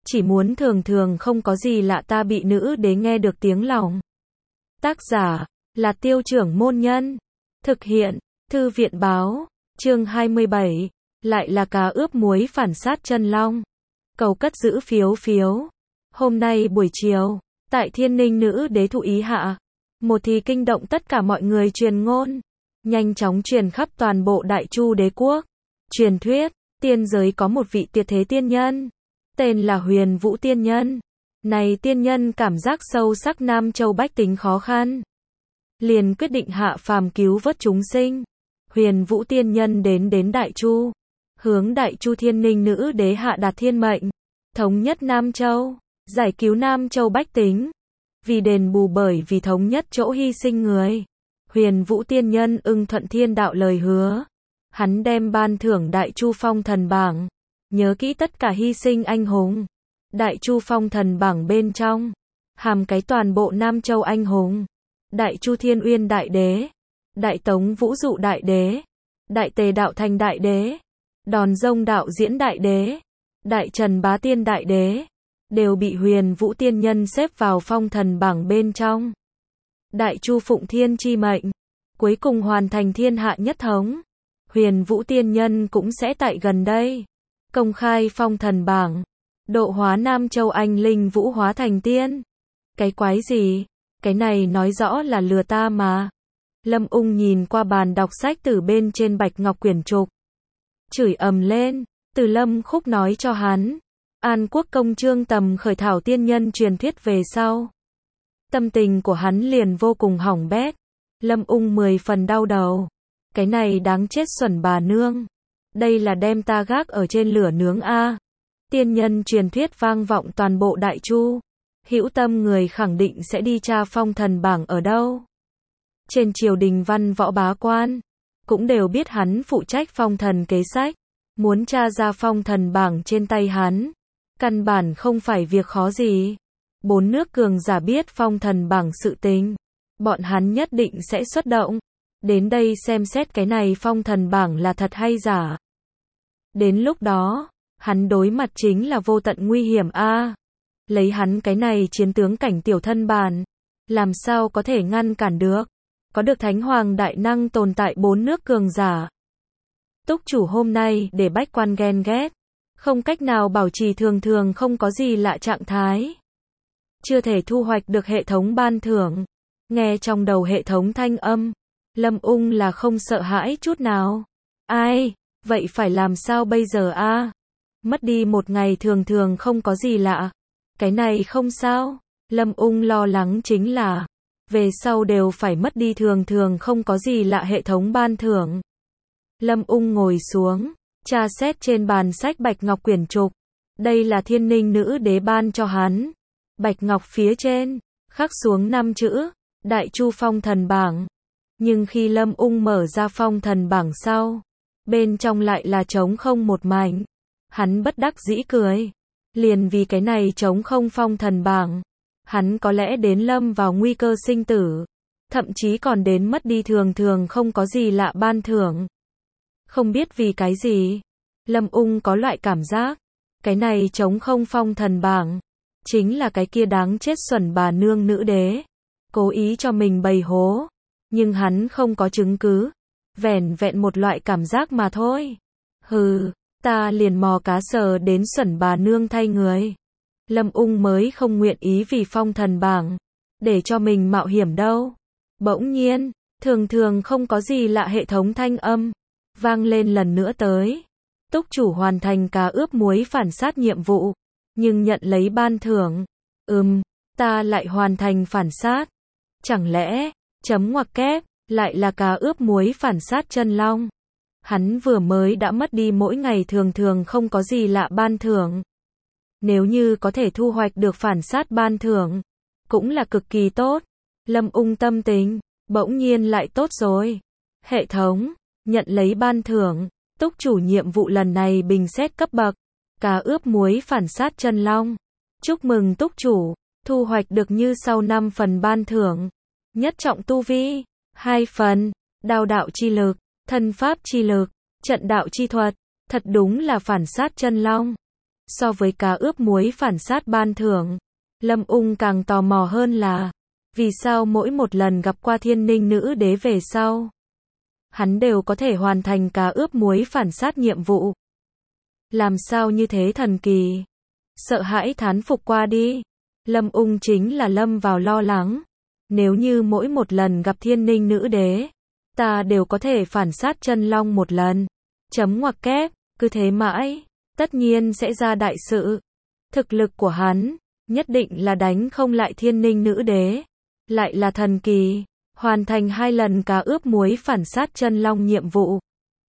chỉ muốn thường thường không có gì lạ ta bị nữ đế nghe được tiếng lòng. Tác giả là Tiêu Trưởng Môn Nhân. Thực hiện Thư viện Báo. Chương 27. Lại là cá ướp muối phản sát chân long. Cầu cất giữ phiếu phiếu. Hôm nay buổi chiều, tại Thiên Ninh nữ đế thụ ý hạ, một thì kinh động tất cả mọi người truyền ngôn, nhanh chóng truyền khắp toàn bộ Đại Chu đế quốc. Truyền thuyết, tiên giới có một vị tuyệt thế tiên nhân, tên là Huyền Vũ tiên nhân. Này tiên nhân cảm giác sâu sắc Nam Châu bách tính khó khăn, liền quyết định hạ phàm cứu vớt chúng sinh. Huyền Vũ tiên nhân đến Đại Chu, hướng Đại Chu Thiên Ninh nữ đế hạ đạt thiên mệnh, thống nhất Nam Châu, giải cứu Nam Châu bách tính. Vì đền bù bởi vì thống nhất chỗ hy sinh người, Huyền Vũ tiên nhân ưng thuận thiên đạo lời hứa. Hắn đem ban thưởng Đại Chu Phong Thần Bảng, nhớ kỹ tất cả hy sinh anh hùng. Đại Chu Phong Thần Bảng bên trong hàm cái toàn bộ Nam Châu anh hùng: Đại Chu Thiên Uyên đại đế, Đại Tống Vũ Dụ đại đế, Đại Tề Đạo Thành đại đế, Đòn Rông Đạo Diễn đại đế, Đại Trần Bá Tiên đại đế, đều bị Huyền Vũ tiên nhân xếp vào Phong Thần Bảng bên trong. Đại Chu phụng thiên chi mệnh, cuối cùng hoàn thành thiên hạ nhất thống. Huyền Vũ tiên nhân cũng sẽ tại gần đây công khai Phong Thần Bảng, độ hóa Nam Châu anh linh vũ hóa thành tiên. Cái quái gì? Cái này nói rõ là lừa ta mà. Lâm Ung nhìn qua bàn đọc sách từ bên trên bạch ngọc quyển trục, chửi ầm lên. Từ Lâm Khúc nói cho hắn, An Quốc công Trương Tầm khởi thảo tiên nhân truyền thuyết về sau, tâm tình của hắn liền vô cùng hỏng bét. Lâm Ung 10 phần đau đầu. Cái này đáng chết xuẩn bà nương. Đây là đem ta gác ở trên lửa nướng a. Tiên nhân truyền thuyết vang vọng toàn bộ Đại Chu. Hữu tâm người khẳng định sẽ đi tra Phong Thần Bảng ở đâu. Trên triều đình văn võ bá quan cũng đều biết hắn phụ trách phong thần kế sách. Muốn tra ra Phong Thần Bảng trên tay hắn, căn bản không phải việc khó gì. 4 nước cường giả biết Phong Thần Bảng sự tình, bọn hắn nhất định sẽ xuất động đến đây xem xét cái này Phong Thần Bảng là thật hay giả. Đến lúc đó, hắn đối mặt chính là vô tận nguy hiểm a. Lấy hắn cái này chiến tướng cảnh tiểu thân bản, làm sao có thể ngăn cản được? Có được Thánh Hoàng đại năng tồn tại 4 nước cường giả. Túc chủ hôm nay để bách quan ghen ghét, không cách nào bảo trì thường thường không có gì lạ trạng thái, chưa thể thu hoạch được hệ thống ban thưởng. Nghe trong đầu hệ thống thanh âm, Lâm Ung là không sợ hãi chút nào. Ai, vậy phải làm sao bây giờ a? Mất đi một ngày thường thường không có gì lạ. Cái này không sao. Lâm Ung lo lắng chính là về sau đều phải mất đi thường thường không có gì lạ hệ thống ban thưởng. Lâm Ung ngồi xuống, tra xét trên bàn sách bạch ngọc quyển trục. Đây là Thiên Ninh nữ đế ban cho hắn. Bạch ngọc phía trên khắc xuống 5 chữ: Đại Chu Phong Thần Bảng. Nhưng khi Lâm Ung mở ra Phong Thần Bảng sau, bên trong lại là trống không một mảnh. Hắn bất đắc dĩ cười. Liền vì cái này trống không Phong Thần Bảng, hắn có lẽ đến lâm vào nguy cơ sinh tử, thậm chí còn đến mất đi thường thường không có gì lạ ban thưởng. Không biết vì cái gì, Lâm Ung có loại cảm giác, cái này trống không Phong Thần Bảng chính là cái kia đáng chết xuẩn bà nương nữ đế cố ý cho mình bày hố. Nhưng hắn không có chứng cứ, vẻn vẹn một loại cảm giác mà thôi. Hừ, ta liền mò cá sờ đến xuẩn bà nương thay người. Lâm Ung mới không nguyện ý vì Phong Thần Bảng để cho mình mạo hiểm đâu. Bỗng nhiên, thường thường không có gì lạ hệ thống thanh âm vang lên lần nữa tới. Túc chủ hoàn thành cá ướp muối phản sát nhiệm vụ, nhưng nhận lấy ban thưởng. Ta lại hoàn thành phản sát. Chẳng lẽ, chấm ngoặc kép, lại là cá ướp muối phản sát chân long? Hắn vừa mới đã mất đi mỗi ngày thường thường không có gì lạ ban thưởng. Nếu như có thể thu hoạch được phản sát ban thưởng, cũng là cực kỳ tốt. Lâm Ung tâm tình bỗng nhiên lại tốt rồi. Hệ thống, nhận lấy ban thưởng. Túc chủ nhiệm vụ lần này bình xét cấp bậc cá ướp muối phản sát chân long. Chúc mừng túc chủ, thu hoạch được như sau 5 phần ban thưởng. Nhất trọng tu vi, 2 phần, đao đạo chi lực, thân pháp chi lực, trận đạo chi thuật. Thật đúng là phản sát chân long. So với cá ướp muối phản sát ban thưởng, Lâm Ung càng tò mò hơn là, vì sao mỗi một lần gặp qua Thiên Ninh nữ đế về sau, hắn đều có thể hoàn thành cá ướp muối phản sát nhiệm vụ. Làm sao như thế thần kỳ? Sợ hãi thán phục qua đi. Lâm Ung chính là lâm vào lo lắng. Nếu như mỗi một lần gặp Thiên Ninh nữ đế, ta đều có thể phản sát chân long một lần. Chấm ngoặc kép, cứ thế mãi, tất nhiên sẽ ra đại sự. Thực lực của hắn, nhất định là đánh không lại Thiên Ninh nữ đế. Lại là thần kỳ, hoàn thành 2 lần cá ướp muối phản sát chân long nhiệm vụ.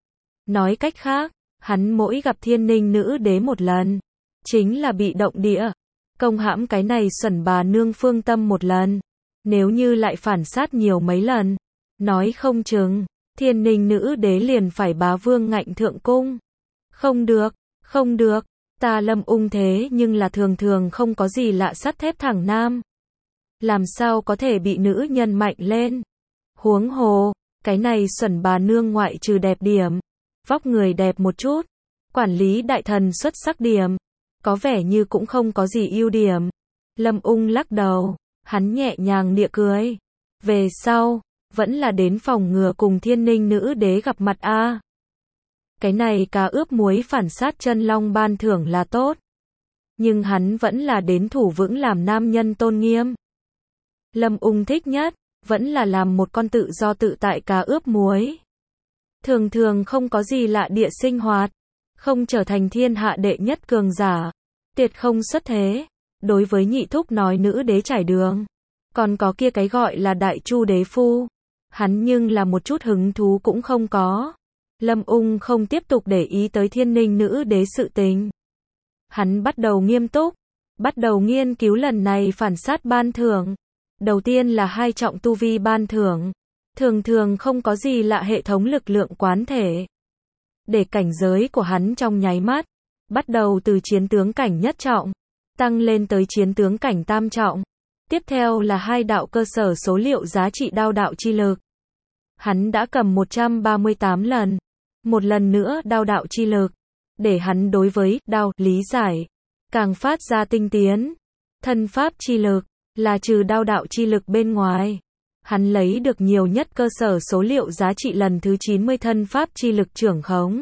Nói cách khác, hắn mỗi gặp Thiên Ninh nữ đế một lần, chính là bị động địa, công hãm cái này xuẩn bà nương Phương Tâm một lần. Nếu như lại phản sát nhiều mấy lần, nói không chừng, Thiên Ninh nữ đế liền phải bá vương ngạnh thượng cung. Không được, không được, ta Lâm Ung thế nhưng là thường thường không có gì lạ sắt thép thẳng nam. Làm sao có thể bị nữ nhân mạnh lên? Huống hồ, cái này xuẩn bà nương ngoại trừ đẹp điểm, vóc người đẹp một chút, quản lý đại thần xuất sắc điểm, có vẻ như cũng không có gì ưu điểm. Lâm Ung lắc đầu, hắn nhẹ nhàng địa cười. Về sau, vẫn là đến phòng ngừa cùng Thiên Ninh nữ đế gặp mặt a. Cái này cá ướp muối phản sát chân long ban thưởng là tốt, nhưng hắn vẫn là đến thủ vững làm nam nhân tôn nghiêm. Lâm Ung thích nhất, vẫn là làm một con tự do tự tại cá ướp muối. Thường thường không có gì lạ địa sinh hoạt, không trở thành thiên hạ đệ nhất cường giả, tiệt không xuất thế. Đối với nhị thúc nói nữ đế trải đường, còn có kia cái gọi là đại chu đế phu, hắn nhưng là một chút hứng thú cũng không có. Lâm Ung không tiếp tục để ý tới Thiên Ninh nữ đế sự tình. Hắn bắt đầu nghiêm túc, bắt đầu nghiên cứu lần này phản sát ban thưởng. Đầu tiên là 2 trọng tu vi ban thưởng, thường thường không có gì lạ hệ thống lực lượng quán thể. Để cảnh giới của hắn trong nháy mắt, bắt đầu từ chiến tướng cảnh nhất trọng, tăng lên tới chiến tướng cảnh tam trọng. Tiếp theo là 2 đạo cơ sở số liệu giá trị đao đạo chi lực. Hắn đã cầm 138 lần. Một lần nữa đao đạo chi lực, để hắn đối với đao lý giải càng phát ra tinh tiến. Thân pháp chi lực là trừ đao đạo chi lực bên ngoài, hắn lấy được nhiều nhất cơ sở số liệu giá trị lần thứ 90 thân pháp chi lực trưởng khống,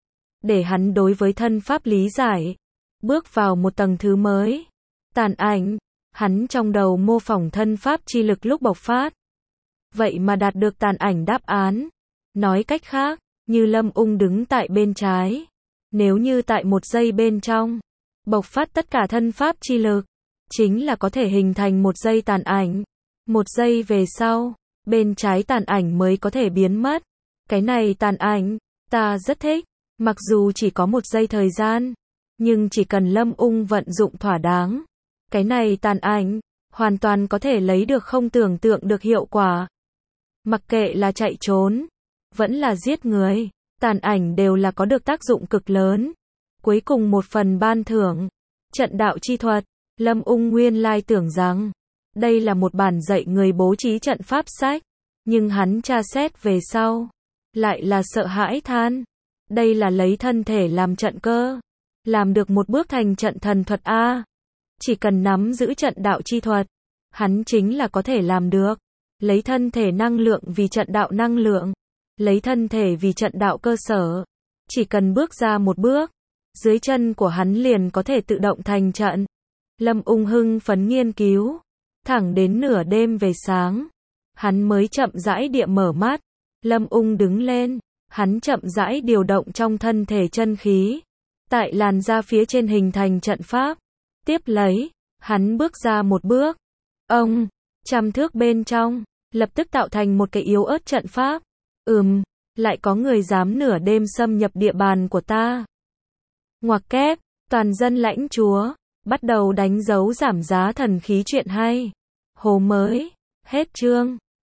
để hắn đối với thân pháp lý giải bước vào một tầng thứ mới. Tàn ảnh, hắn trong đầu mô phỏng thân pháp chi lực lúc bộc phát, vậy mà đạt được tàn ảnh đáp án. Nói cách khác, như Lâm Ung đứng tại bên trái, nếu như tại 1 giây bên trong bộc phát tất cả thân pháp chi lực, chính là có thể hình thành 1 giây tàn ảnh. 1 giây về sau, bên trái tàn ảnh mới có thể biến mất. Cái này tàn ảnh, ta rất thích, mặc dù chỉ có 1 giây thời gian, nhưng chỉ cần Lâm Ung vận dụng thỏa đáng, cái này tàn ảnh, hoàn toàn có thể lấy được không tưởng tượng được hiệu quả. Mặc kệ là chạy trốn, vẫn là giết người, tàn ảnh đều là có được tác dụng cực lớn. Cuối cùng một phần ban thưởng, trận đạo chi thuật. Lâm Ung nguyên lai tưởng rằng, đây là một bản dạy người bố trí trận pháp sách, nhưng hắn tra xét về sau, lại là sợ hãi than. Đây là lấy thân thể làm trận cơ, làm được một bước thành trận thần thuật A. Chỉ cần nắm giữ trận đạo chi thuật, hắn chính là có thể làm được. Lấy thân thể năng lượng vì trận đạo năng lượng, lấy thân thể vì trận đạo cơ sở. Chỉ cần bước ra một bước, dưới chân của hắn liền có thể tự động thành trận. Lâm Ung hưng phấn nghiên cứu, thẳng đến nửa đêm về sáng, hắn mới chậm rãi địa mở mắt. Lâm Ung đứng lên, hắn chậm rãi điều động trong thân thể chân khí, tại làn da phía trên hình thành trận pháp. Tiếp lấy, hắn bước ra một bước, ông, 100 thước bên trong, lập tức tạo thành một cái yếu ớt trận pháp. Lại có người dám nửa đêm xâm nhập địa bàn của ta. Ngoặc kép, toàn dân lãnh chúa, bắt đầu đánh dấu giảm giá thần khí chuyện hay. Hồ mới, hết chương.